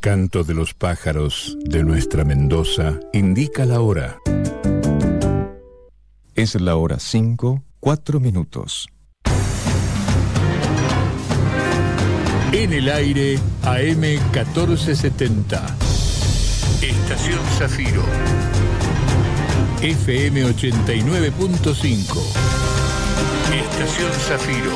canto de los pájaros de nuestra Mendoza indica la hora. Es la hora 5, 4 minutos. En el aire, AM 1470. Estación Zafiro. FM 89.5. Estación Zafiro.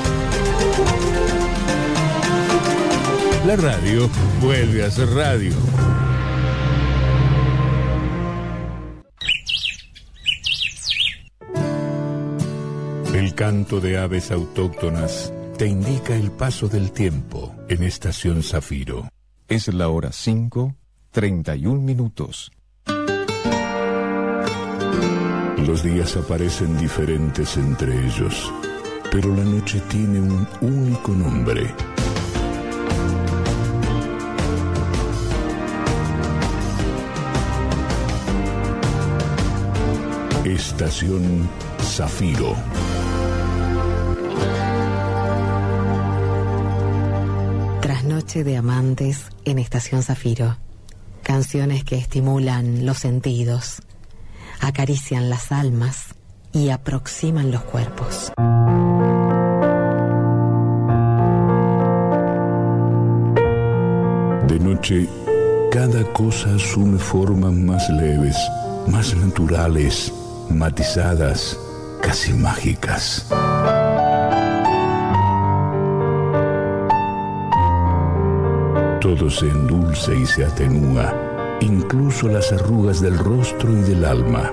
La radio vuelve a ser radio. El canto de aves autóctonas te indica el paso del tiempo en Estación Zafiro. Es la hora 5, 31 minutos. Los días aparecen diferentes entre ellos, pero la noche tiene un único nombre. Estación Zafiro. Trasnoche de amantes en Estación Zafiro. Canciones que estimulan los sentidos, acarician las almas y aproximan los cuerpos. De noche, cada cosa asume formas más leves, más naturales, matizadas, casi mágicas. Todo se endulce y se atenúa, incluso las arrugas del rostro y del alma.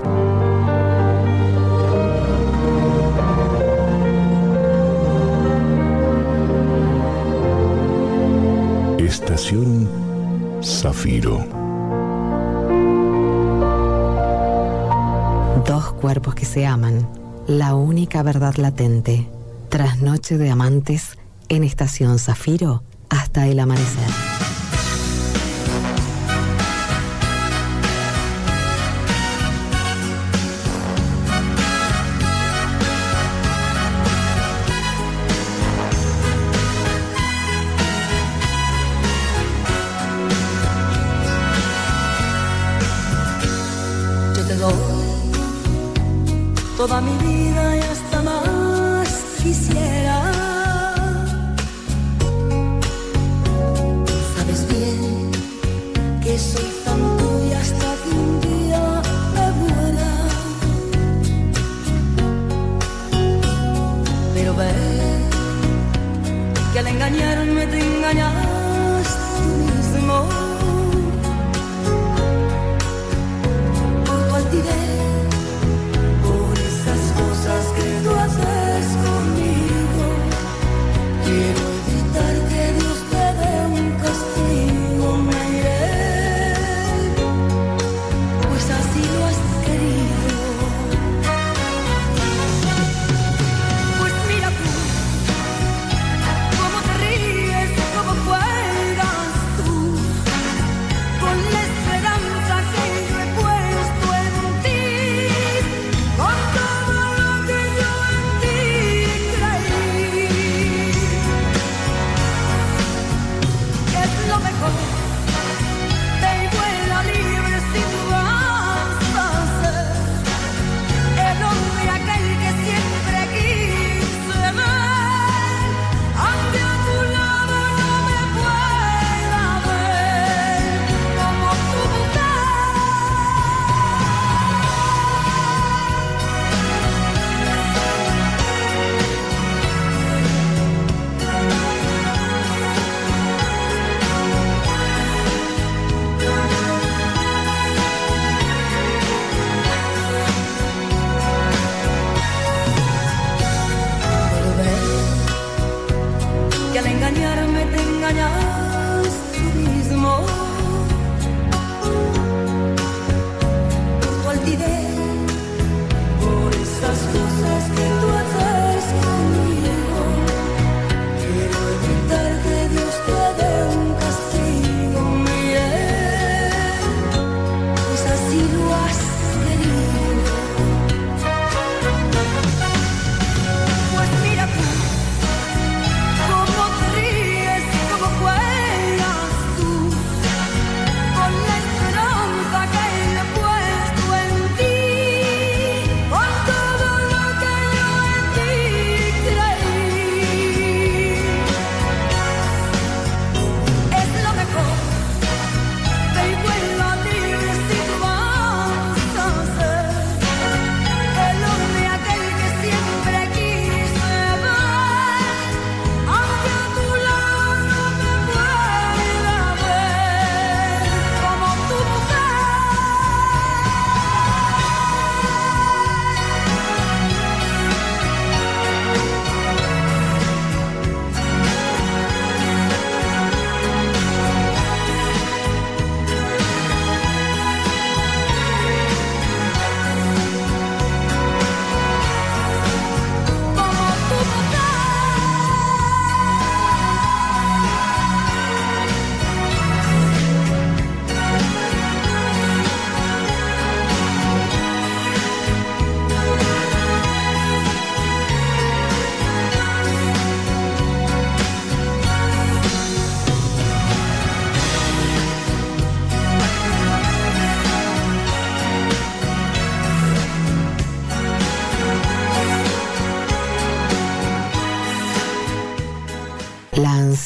Estación Zafiro. Dos cuerpos que se aman, la única verdad latente. Trasnoche de amantes en Estación Zafiro hasta el amanecer. Yo te doy toda mi vida y hasta más quisiera. Sabes bien que soy tan tuya hasta que un día me muera. Pero ve que al engañarme te engañas tú mismo. Por tu altivez, por esas cosas que tú haces conmigo, quiero evitar que Dios te dé un castigo. Me iré, pues así lo has querido. Pues mira tú, cómo te ríes, como cuando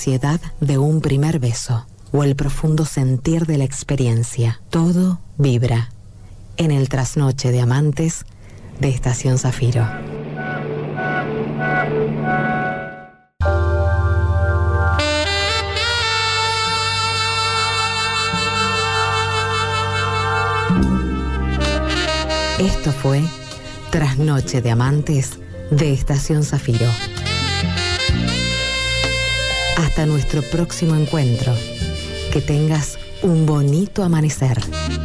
ansiedad de un primer beso o el profundo sentir de la experiencia. Todo vibra en el trasnoche de amantes de Estación Zafiro. Esto fue Trasnoche de Amantes de Estación Zafiro. Hasta nuestro próximo encuentro. Que tengas un bonito amanecer.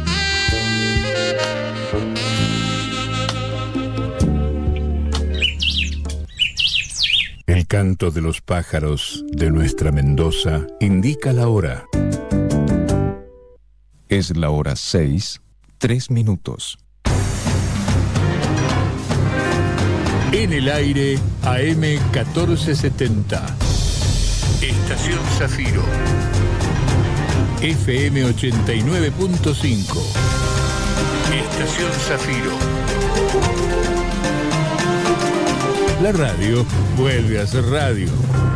El canto de los pájaros de nuestra Mendoza indica la hora. Es la hora 6, 3 minutos. En el aire, AM 1470. Estación Zafiro. FM 89.5. Estación Zafiro. La radio vuelve a ser radio.